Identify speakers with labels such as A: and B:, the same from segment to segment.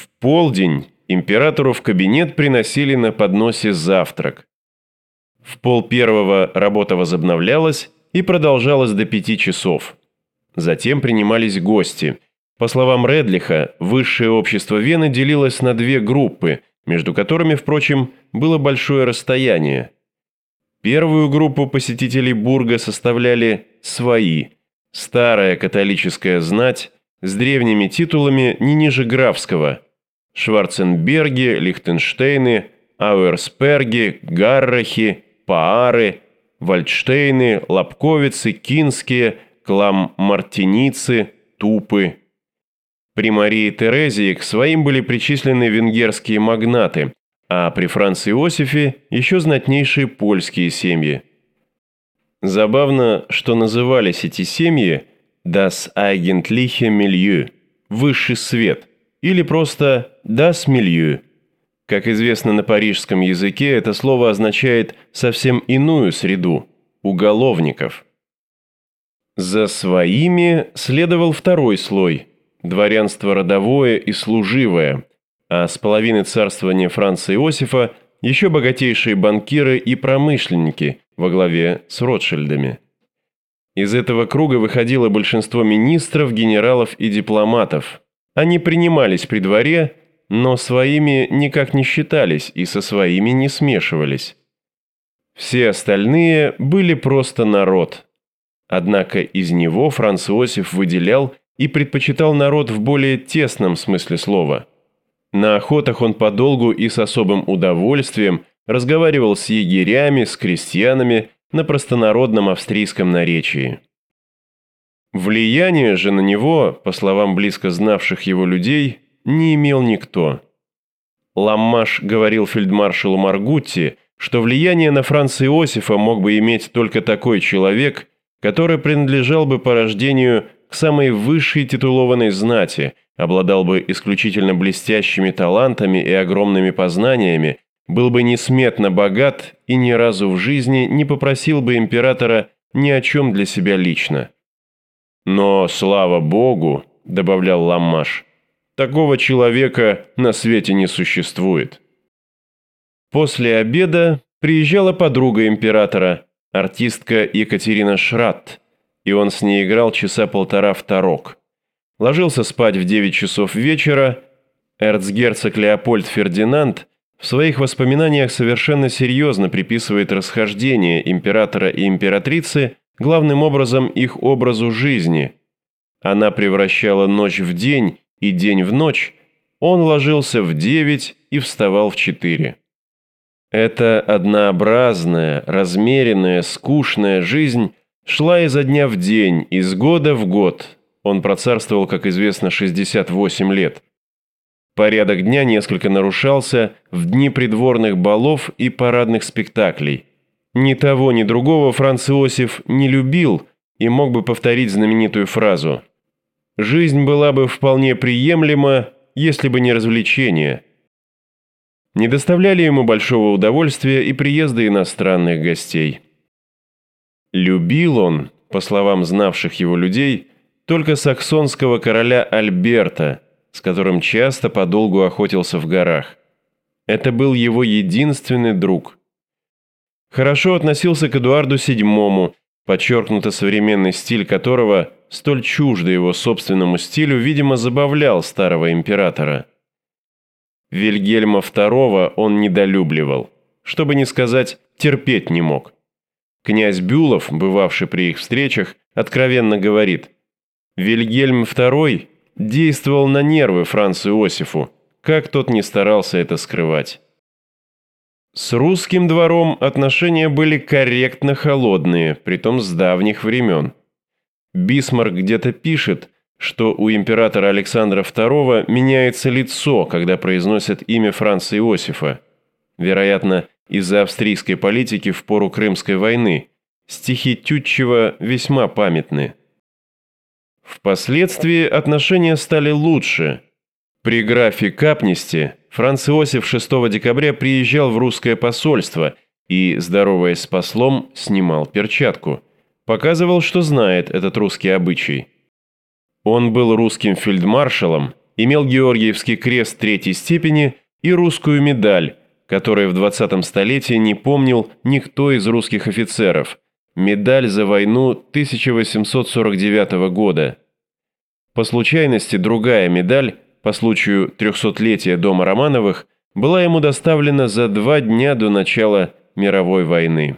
A: В полдень императору в кабинет приносили на подносе завтрак. В 12:30 работа возобновлялась и продолжалась до 5 часов. Затем принимались гости. По словам Редлиха, высшее общество Вены делилось на две группы, между которыми, впрочем, было большое расстояние. Первую группу посетителей Бурга составляли «свои», старая католическая знать с древними титулами не ниже графского – Шварценберги, Лихтенштейны, Ауэрсперги, Гаррахи, Паары, Вальдштейны, Лобковицы, Кинские, Кламмартиницы, Тупы. При Марии Терезии к своим были причислены венгерские магнаты, а при Франце Иосифе еще знатнейшие польские семьи. Забавно, что назывались эти семьи «das eigentliche Milieu» – «высший свет» или просто «das Milieu». Как известно на парижском языке, это слово означает совсем иную среду – уголовников. За своими следовал второй слой – дворянство родовое и служивое, а с половины царствования Франца Иосифа еще богатейшие банкиры и промышленники во главе с Ротшильдами. Из этого круга выходило большинство министров, генералов и дипломатов. Они принимались при дворе, но своими никак не считались и со своими не смешивались. Все остальные были просто народ. Однако из него Франц Иосиф выделял и предпочитал народ в более тесном смысле слова. На охотах он подолгу и с особым удовольствием разговаривал с егерями, с крестьянами на простонародном австрийском наречии. Влияние же на него, по словам близко знавших его людей, не имел никто. Ламмаш говорил фельдмаршалу Маргутти, что влияние на Франца Иосифа мог бы иметь только такой человек, который принадлежал бы по рождению к самой высшей титулованной знати, обладал бы исключительно блестящими талантами и огромными познаниями, был бы несметно богат и ни разу в жизни не попросил бы императора ни о чем для себя лично. «Но, слава Богу, — добавлял Ламмаш, — такого человека на свете не существует». После обеда приезжала подруга императора, артистка Екатерина Шратт, и он с ней играл часа полтора в тарок. Ложился спать в 9 часов вечера. Эрцгерцог Леопольд Фердинанд в своих воспоминаниях совершенно серьезно приписывает расхождение императора и императрицы главным образом их образу жизни. Она превращала ночь в день и день в ночь, он ложился в 9 и вставал в 4. Эта однообразная, размеренная, скучная жизнь шла изо дня в день, из года в год. Он процарствовал, как известно, 68 лет. Порядок дня несколько нарушался в дни придворных балов и парадных спектаклей. Ни того, ни другого Франц Иосиф не любил и мог бы повторить знаменитую фразу: «Жизнь была бы вполне приемлема, если бы не развлечения». Не доставляли ему большого удовольствия и приезды иностранных гостей. Любил он, по словам знавших его людей, только саксонского короля Альберта, с которым часто подолгу охотился в горах. Это был его единственный друг. Хорошо относился к Эдуарду VII, подчеркнуто современный стиль которого, столь чуждый его собственному стилю, видимо, забавлял старого императора. Вильгельма II он недолюбливал, чтобы не сказать, терпеть не мог. Князь Бюлов, бывавший при их встречах, откровенно говорит: Вильгельм II действовал на нервы Францу Иосифу, как тот не старался это скрывать. С русским двором отношения были корректно холодные, притом с давних времен. Бисмарк где-то пишет, что у императора Александра II меняется лицо, когда произносят имя Франца Иосифа. Вероятно, из-за австрийской политики в пору Крымской войны. Стихи Тютчева весьма памятны. Впоследствии отношения стали лучше. При графе Капнисте Франц Иосиф 6 декабря приезжал в русское посольство и, здороваясь с послом, снимал перчатку. Показывал, что знает этот русский обычай. Он был русским фельдмаршалом имел Георгиевский крест третьей степени и русскую медаль, которой в 20-м столетии не помнил никто из русских офицеров, медаль за войну 1849 года. По случайности другая медаль, по случаю 300-летия дома Романовых, была ему доставлена за 2 дня до начала мировой войны.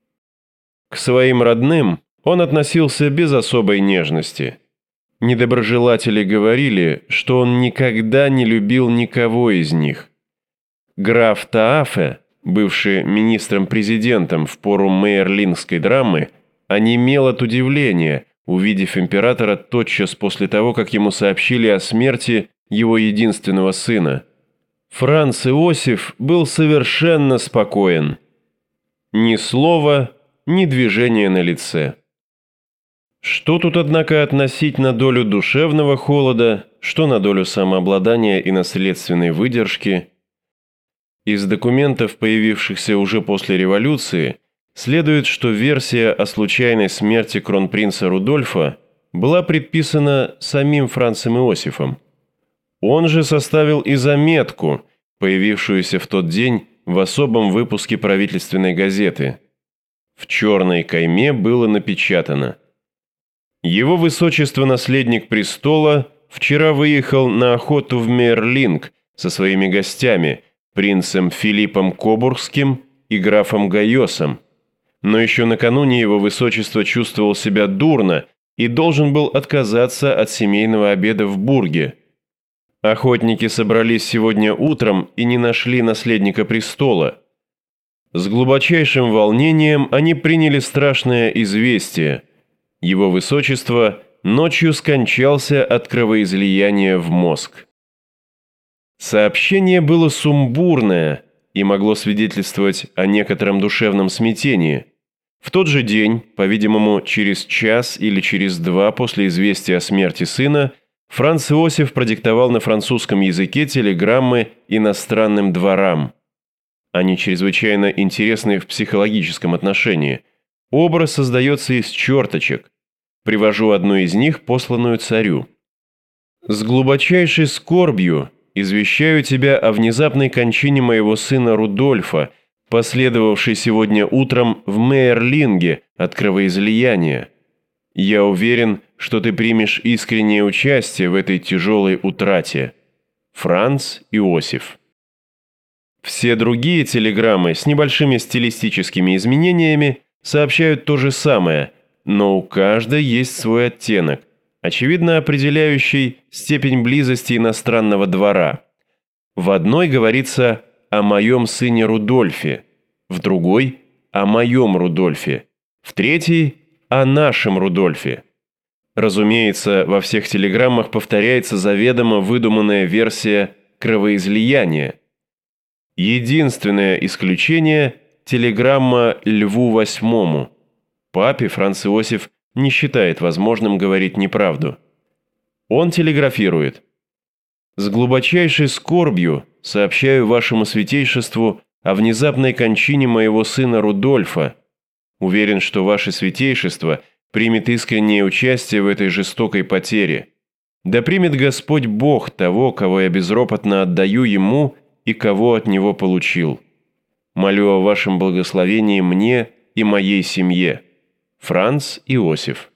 A: К своим родным он относился без особой нежности. Недоброжелатели говорили, что он никогда не любил никого из них. Граф Таафе, бывший министром-президентом в пору мейерлингской драмы, онемел от удивления, увидев императора тотчас после того, как ему сообщили о смерти его единственного сына. Франц Иосиф был совершенно спокоен. Ни слова, ни движения на лице. Что тут, однако, относить на долю душевного холода, что на долю самообладания и наследственной выдержки? Из документов, появившихся уже после революции, следует, что версия о случайной смерти кронпринца Рудольфа была предписана самим Францем Иосифом. Он же составил и заметку, появившуюся в тот день в особом выпуске правительственной газеты. В черной кайме было напечатано: «Его высочество наследник престола вчера выехал на охоту в Мейерлинг со своими гостями, принцем Филиппом Кобургским и графом Гайосом. Но еще накануне его высочество чувствовал себя дурно и должен был отказаться от семейного обеда в Бурге. Охотники собрались сегодня утром и не нашли наследника престола. С глубочайшим волнением они приняли страшное известие. Его высочество ночью скончался от кровоизлияния в мозг». Сообщение было сумбурное и могло свидетельствовать о некотором душевном смятении. В тот же день, по-видимому, через час или через 2 после известия о смерти сына, Франц Иосиф продиктовал на французском языке телеграммы иностранным дворам. Они чрезвычайно интересны в психологическом отношении. Образ создается из черточек. Привожу одну из них, посланную царю. «С глубочайшей скорбью извещаю тебя о внезапной кончине моего сына Рудольфа, последовавшей сегодня утром в Мейерлинге от кровоизлияния. Я уверен, что ты примешь искреннее участие в этой тяжелой утрате. Франц Иосиф». Все другие телеграммы с небольшими стилистическими изменениями сообщают то же самое, но у каждой есть свой оттенок, очевидно определяющий степень близости иностранного двора. В одной говорится о моем сыне Рудольфе, в другой – о моем Рудольфе, в третьей – о нашем Рудольфе. Разумеется, во всех телеграммах повторяется заведомо выдуманная версия кровоизлияния. Единственное исключение – телеграмма Льву VIII. Папе Франц Иосиф не считает возможным говорить неправду. Он телеграфирует: «С глубочайшей скорбью сообщаю вашему святейшеству о внезапной кончине моего сына Рудольфа. Уверен, что ваше святейшество примет искреннее участие в этой жестокой потере. Да примет Господь Бог того, кого я безропотно отдаю Ему и кого от Него получил. Молю о вашем благословении мне и моей семье. Франц Иосиф».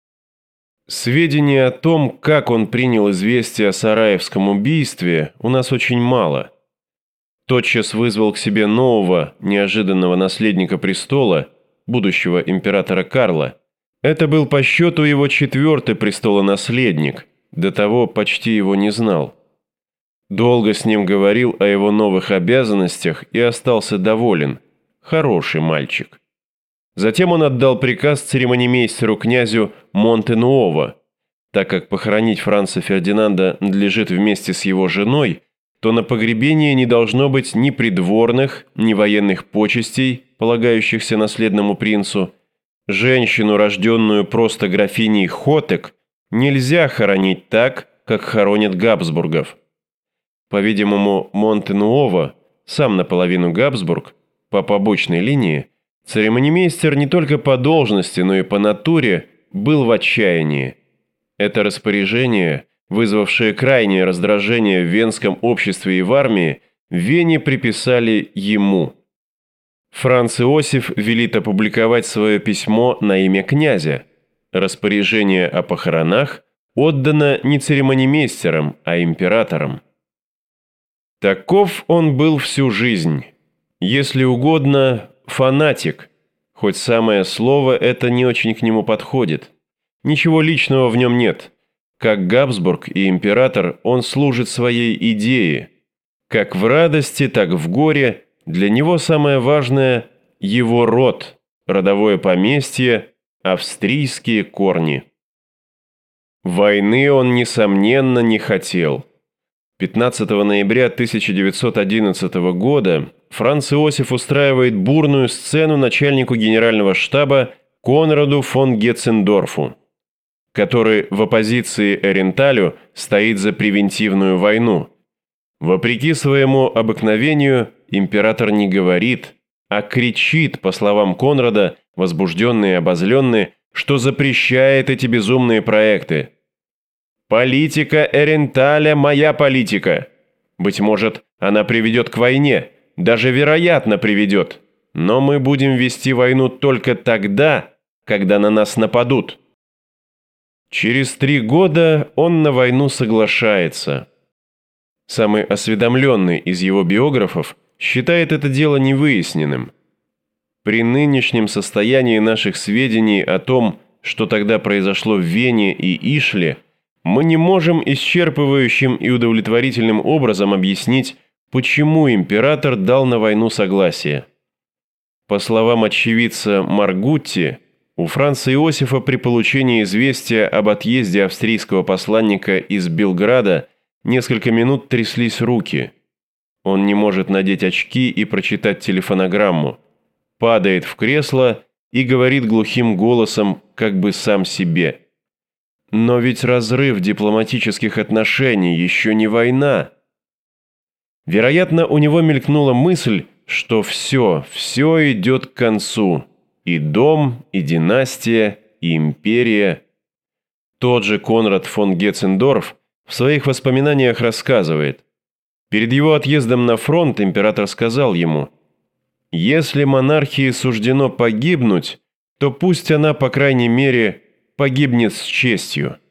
A: Сведений о том, как он принял известие о Сараевском убийстве, у нас очень мало. Тотчас вызвал к себе нового, неожиданного наследника престола, будущего императора Карла. Это был по счету его 4-й престолонаследник, до того почти его не знал. Долго с ним говорил о его новых обязанностях и остался доволен. Хороший мальчик. Затем он отдал приказ церемонимейстеру князю Монте-Нуово. Так как похоронить Франца Фердинанда надлежит вместе с его женой, то на погребении не должно быть ни придворных, ни военных почестей, полагающихся наследному принцу. Женщину, рожденную просто графиней Хотек, нельзя хоронить так, как хоронят Габсбургов. По-видимому, Монте-Нуово, сам наполовину Габсбург, по побочной линии, церемонимейстер не только по должности, но и по натуре был в отчаянии. Это распоряжение вызвавшее крайнее раздражение в венском обществе и в армии, в Вене приписали ему. Франц Иосиф велит опубликовать свое письмо на имя князя. Распоряжение о похоронах отдано не церемонимейстерам, а императорам. Таков он был всю жизнь. Если угодно, фанатик, хоть самое слово это не очень к нему подходит. Ничего личного в нем нет. Как Габсбург и император, он служит своей идее. Как в радости, так в горе для него самое важное – его род, родовое поместье, австрийские корни. Войны он, несомненно, не хотел. 15 ноября 1911 года Франц Иосиф устраивает бурную сцену начальнику генерального штаба Конраду фон Гетцендорфу, который в оппозиции Эренталю стоит за превентивную войну. Вопреки своему обыкновению, император не говорит, а кричит, по словам Конрада, возбужденный и обозленный, что запрещает эти безумные проекты. «Политика Эренталя – моя политика. Быть может, она приведет к войне, даже вероятно приведет, но мы будем вести войну только тогда, когда на нас нападут». Через 3 года он на войну соглашается. Самый осведомленный из его биографов считает это дело невыясненным. При нынешнем состоянии наших сведений о том, что тогда произошло в Вене и Ишле, мы не можем исчерпывающим и удовлетворительным образом объяснить, почему император дал на войну согласие. По словам очевидца Маргутти, у Франца Иосифа при получении известия об отъезде австрийского посланника из Белграда несколько минут тряслись руки. Он не может надеть очки и прочитать телефонограмму. Падает в кресло и говорит глухим голосом, как бы сам себе. «Но ведь разрыв дипломатических отношений еще не война». Вероятно, у него мелькнула мысль, что все идет к концу. И дом, и династия, и империя. Тот же Конрад фон Гетцендорф в своих воспоминаниях рассказывает. Перед его отъездом на фронт император сказал ему: «Если монархии суждено погибнуть, то пусть она, по крайней мере, погибнет с честью».